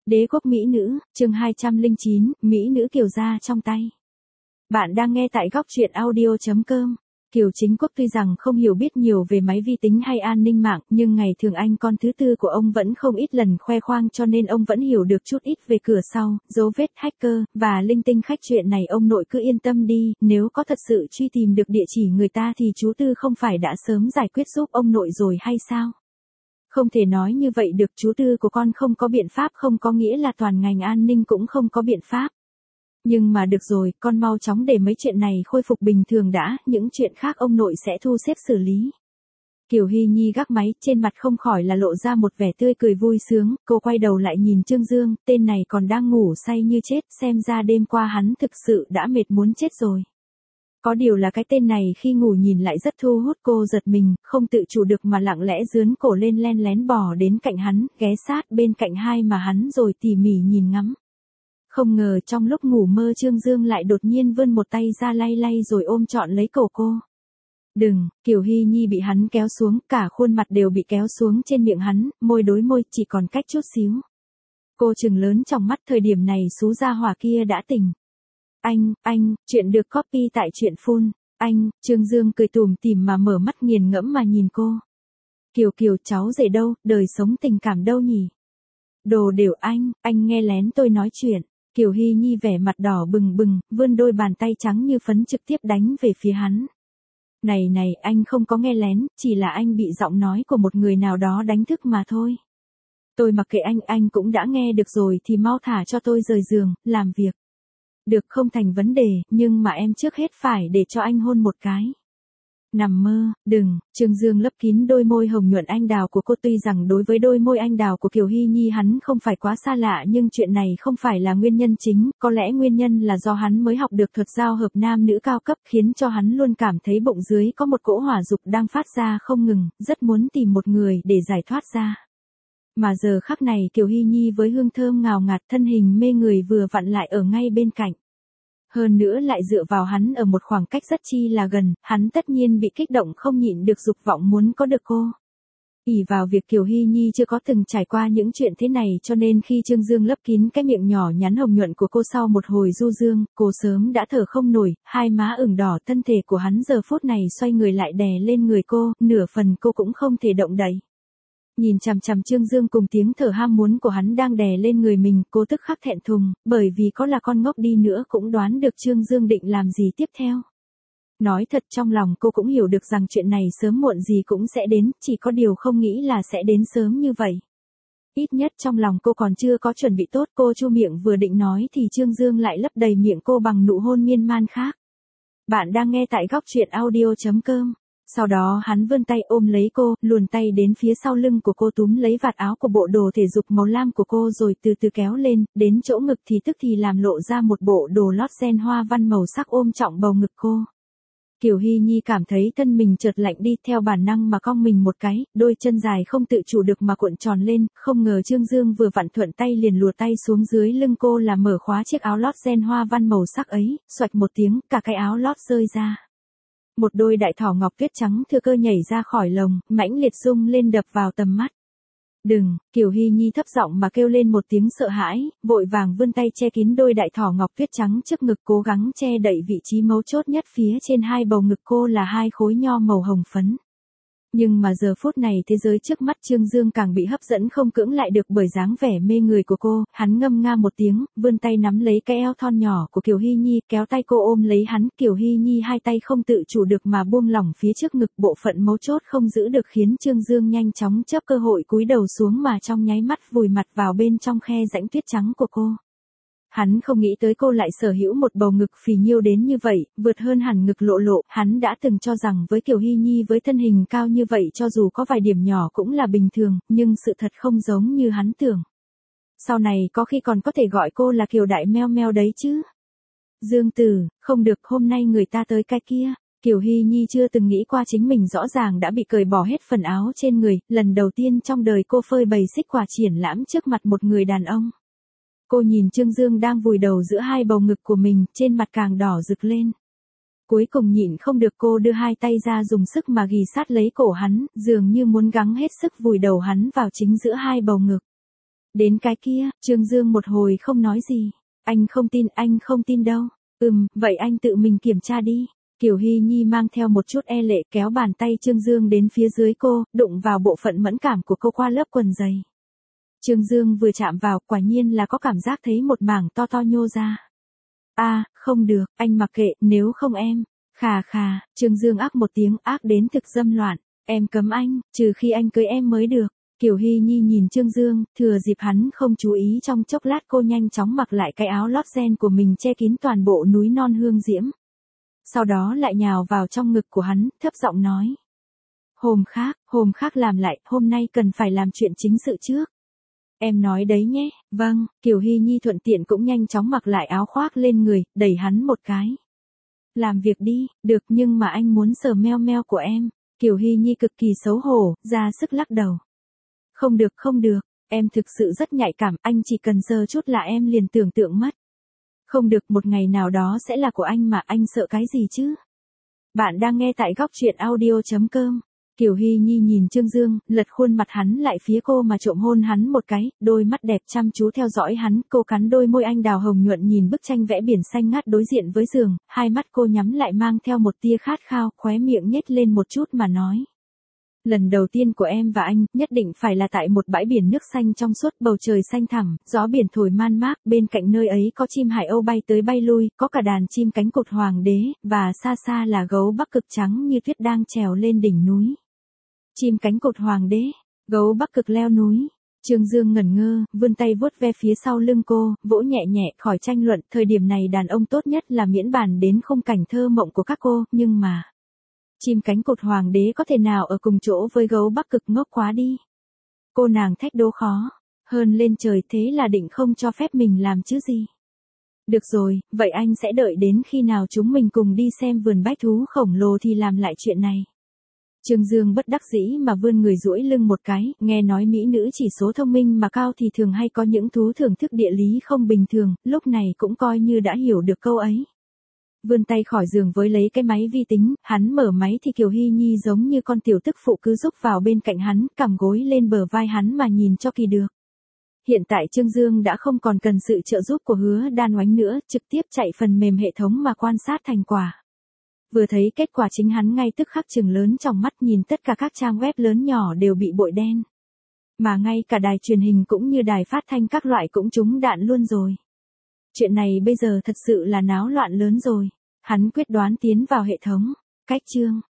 Đế quốc mỹ nữ, chương 209, mỹ nữ Kiều gia trong tay. Bạn đang nghe tại góc truyện audio.com. Kiều Chính Quốc tuy rằng không hiểu biết nhiều về máy vi tính hay an ninh mạng, nhưng ngày thường anh con thứ tư của ông vẫn không ít lần khoe khoang, cho nên ông vẫn hiểu được chút ít về cửa sau, dấu vết hacker, và linh tinh khách. Chuyện này ông nội cứ yên tâm đi, nếu có thật sự truy tìm được địa chỉ người ta thì chú Tư không phải đã sớm giải quyết giúp ông nội rồi hay sao? Không thể nói như vậy được, chú Tư của con không có biện pháp không có nghĩa là toàn ngành an ninh cũng không có biện pháp. Nhưng mà được rồi, con mau chóng để mấy chuyện này khôi phục bình thường đã, những chuyện khác ông nội sẽ thu xếp xử lý. Kiều Hy Nhi gác máy, trên mặt không khỏi là lộ ra một vẻ tươi cười vui sướng, cô quay đầu lại nhìn Trương Dương, tên này còn đang ngủ say như chết, xem ra đêm qua hắn thực sự đã mệt muốn chết rồi. Có điều là cái tên này khi ngủ nhìn lại rất thu hút, cô giật mình, không tự chủ được mà lặng lẽ giương cổ lên len lén bò đến cạnh hắn, ghé sát bên cạnh hai mà hắn rồi tỉ mỉ nhìn ngắm. Không ngờ trong lúc ngủ mơ Trương Dương lại đột nhiên vươn một tay ra lay lay rồi ôm trọn lấy cổ cô. Đừng, Kiều Hy Nhi bị hắn kéo xuống, cả khuôn mặt đều bị kéo xuống trên miệng hắn, môi đối môi, chỉ còn cách chút xíu. Cô trừng lớn trong mắt, thời điểm này xú gia hỏa kia đã tỉnh. Anh, chuyện được copy tại truyện full. Anh, Trương Dương cười tủm tỉm mà mở mắt nghiền ngẫm mà nhìn cô. Kiều, cháu rể đâu, đời sống tình cảm đâu nhỉ? Đồ đều anh nghe lén tôi nói chuyện. Kiều Hy Nhi vẻ mặt đỏ bừng bừng, vươn đôi bàn tay trắng như phấn trực tiếp đánh về phía hắn. Này, anh không có nghe lén, chỉ là anh bị giọng nói của một người nào đó đánh thức mà thôi. Tôi mặc kệ anh cũng đã nghe được rồi thì mau thả cho tôi rời giường, làm việc. Được, không thành vấn đề, nhưng mà em trước hết phải để cho anh hôn một cái. Nằm mơ, đừng. Trương Dương lấp kín đôi môi hồng nhuận anh đào của cô, tuy rằng đối với đôi môi anh đào của Kiều Hy Nhi hắn không phải quá xa lạ, nhưng chuyện này không phải là nguyên nhân chính, có lẽ nguyên nhân là do hắn mới học được thuật giao hợp nam nữ cao cấp, khiến cho hắn luôn cảm thấy bụng dưới có một cỗ hỏa dục đang phát ra không ngừng, rất muốn tìm một người để giải thoát ra. Mà giờ khắc này Kiều Hy Nhi với hương thơm ngào ngạt, thân hình mê người vừa vặn lại ở ngay bên cạnh. Hơn nữa lại dựa vào hắn ở một khoảng cách rất chi là gần, hắn tất nhiên bị kích động không nhịn được dục vọng muốn có được cô. Ỷ vào việc Kiều Hy Nhi chưa có từng trải qua những chuyện thế này, cho nên khi Trương Dương lấp kín cái miệng nhỏ nhắn hồng nhuận của cô sau một hồi du dương, cô sớm đã thở không nổi, hai má ửng đỏ, thân thể của hắn giờ phút này xoay người lại đè lên người cô, nửa phần cô cũng không thể động đậy. Nhìn chằm chằm Trương Dương cùng tiếng thở ham muốn của hắn đang đè lên người mình, cô tức khắc thẹn thùng, bởi vì có là con ngốc đi nữa cũng đoán được Trương Dương định làm gì tiếp theo. Nói thật trong lòng cô cũng hiểu được rằng chuyện này sớm muộn gì cũng sẽ đến, chỉ có điều không nghĩ là sẽ đến sớm như vậy. Ít nhất trong lòng cô còn chưa có chuẩn bị tốt, cô chu miệng vừa định nói thì Trương Dương lại lấp đầy miệng cô bằng nụ hôn miên man khác. Bạn đang nghe tại góc truyện audio.com. Sau đó hắn vươn tay ôm lấy cô, luồn tay đến phía sau lưng của cô, túm lấy vạt áo của bộ đồ thể dục màu lam của cô rồi từ từ kéo lên, đến chỗ ngực thì tức thì làm lộ ra một bộ đồ lót ren hoa văn màu sắc ôm trọn bầu ngực cô. Kiều Hy Nhi cảm thấy thân mình chợt lạnh đi, theo bản năng mà cong mình một cái, đôi chân dài không tự chủ được mà cuộn tròn lên, không ngờ Trương Dương vừa vặn thuận tay liền lùa tay xuống dưới lưng cô là mở khóa chiếc áo lót ren hoa văn màu sắc ấy, xoạch một tiếng, cả cái áo lót rơi ra. Một đôi đại thỏ ngọc tuyết trắng thưa cơ nhảy ra khỏi lồng, mãnh liệt rung lên đập vào tầm mắt. Đừng, Kiều Hy Nhi thấp giọng mà kêu lên một tiếng sợ hãi, vội vàng vươn tay che kín đôi đại thỏ ngọc tuyết trắng trước ngực, cố gắng che đậy vị trí mấu chốt nhất phía trên hai bầu ngực cô là hai khối nho màu hồng phấn. Nhưng mà giờ phút này thế giới trước mắt Trương Dương càng bị hấp dẫn không cưỡng lại được bởi dáng vẻ mê người của cô, hắn ngâm nga một tiếng, vươn tay nắm lấy cái eo thon nhỏ của Kiều Hy Nhi, kéo tay cô ôm lấy hắn, Kiều Hy Nhi hai tay không tự chủ được mà buông lỏng phía trước ngực, bộ phận mấu chốt không giữ được khiến Trương Dương nhanh chóng chớp cơ hội cúi đầu xuống mà trong nháy mắt vùi mặt vào bên trong khe rãnh tuyết trắng của cô. Hắn không nghĩ tới cô lại sở hữu một bầu ngực phì nhiêu đến như vậy, vượt hơn hẳn ngực lộ lộ, hắn đã từng cho rằng với Kiều Hy Nhi với thân hình cao như vậy cho dù có vài điểm nhỏ cũng là bình thường, nhưng sự thật không giống như hắn tưởng. Sau này có khi còn có thể gọi cô là Kiều Đại Meo Meo đấy chứ. Dương Tử, không được, hôm nay người ta tới cái kia. Kiều Hy Nhi chưa từng nghĩ qua chính mình rõ ràng đã bị cởi bỏ hết phần áo trên người, lần đầu tiên trong đời cô phơi bày xích quả triển lãm trước mặt một người đàn ông. Cô nhìn Trương Dương đang vùi đầu giữa hai bầu ngực của mình, trên mặt càng đỏ rực lên. Cuối cùng nhịn không được cô đưa hai tay ra dùng sức mà ghì sát lấy cổ hắn, dường như muốn gắng hết sức vùi đầu hắn vào chính giữa hai bầu ngực. Đến cái kia, Trương Dương một hồi không nói gì. Anh không tin đâu. Vậy anh tự mình kiểm tra đi. Kiều Hy Nhi mang theo một chút e lệ kéo bàn tay Trương Dương đến phía dưới cô, đụng vào bộ phận mẫn cảm của cô qua lớp quần giày. Trương Dương vừa chạm vào, quả nhiên là có cảm giác thấy một mảng to to nhô ra. Không được, anh mặc kệ, nếu không em. Khà, Trương Dương ác một tiếng, ác đến thực dâm loạn. Em cấm anh, trừ khi anh cưới em mới được. Kiều Hy Nhi nhìn Trương Dương, thừa dịp hắn không chú ý trong chốc lát cô nhanh chóng mặc lại cái áo lót ren của mình che kín toàn bộ núi non hương diễm. Sau đó lại nhào vào trong ngực của hắn, thấp giọng nói. Hôm khác làm lại, hôm nay cần phải làm chuyện chính sự trước. Em nói đấy nhé, vâng, Kiều Hy Nhi thuận tiện cũng nhanh chóng mặc lại áo khoác lên người, đẩy hắn một cái. Làm việc đi, được nhưng mà anh muốn sờ meo meo của em. Kiều Hy Nhi cực kỳ xấu hổ, ra sức lắc đầu. Không được, em thực sự rất nhạy cảm, anh chỉ cần sờ chút là em liền tưởng tượng mất. Không được, một ngày nào đó sẽ là của anh mà anh sợ cái gì chứ? Bạn đang nghe tại góc truyện audio.com. Kiều Hy Nhi nhìn Trương Dương, lật khuôn mặt hắn lại phía cô mà trộm hôn hắn một cái, đôi mắt đẹp chăm chú theo dõi hắn, cô cắn đôi môi anh đào hồng nhuận nhìn bức tranh vẽ biển xanh ngát đối diện với giường, hai mắt cô nhắm lại mang theo một tia khát khao, khóe miệng nhếch lên một chút mà nói. Lần đầu tiên của em và anh, nhất định phải là tại một bãi biển nước xanh trong suốt, bầu trời xanh thẳm, gió biển thổi man mác, bên cạnh nơi ấy có chim hải âu bay tới bay lui, có cả đàn chim cánh cụt hoàng đế, và xa xa là gấu Bắc Cực trắng như tuyết đang trèo lên đỉnh núi. Chim cánh cụt hoàng đế, gấu Bắc Cực leo núi. Trương Dương ngẩn ngơ, vươn tay vuốt ve phía sau lưng cô, vỗ nhẹ nhẹ, khỏi tranh luận, thời điểm này đàn ông tốt nhất là miễn bàn đến khung cảnh thơ mộng của các cô, nhưng mà... Chim cánh cụt hoàng đế có thể nào ở cùng chỗ với gấu Bắc Cực, ngốc quá đi. Cô nàng thách đố khó, hơn lên trời, thế là định không cho phép mình làm chứ gì. Được rồi, vậy anh sẽ đợi đến khi nào chúng mình cùng đi xem vườn bách thú khổng lồ thì làm lại chuyện này. Trương Dương bất đắc dĩ mà vươn người duỗi lưng một cái, nghe nói mỹ nữ chỉ số thông minh mà cao thì thường hay có những thú thưởng thức địa lý không bình thường, lúc này cũng coi như đã hiểu được câu ấy. Vươn tay khỏi giường với lấy cái máy vi tính, hắn mở máy thì Kiều Hy Nhi giống như con tiểu tức phụ cứ rúc vào bên cạnh hắn, cằm gối lên bờ vai hắn mà nhìn cho kỳ được. Hiện tại Trương Dương đã không còn cần sự trợ giúp của Hứa Đan Oánh nữa, trực tiếp chạy phần mềm hệ thống mà quan sát thành quả. Vừa thấy kết quả chính hắn ngay tức khắc trừng lớn trong mắt, nhìn tất cả các trang web lớn nhỏ đều bị bội đen. Mà ngay cả đài truyền hình cũng như đài phát thanh các loại cũng trúng đạn luôn rồi. Chuyện này bây giờ thật sự là náo loạn lớn rồi. Hắn quyết đoán tiến vào hệ thống. Cách chương.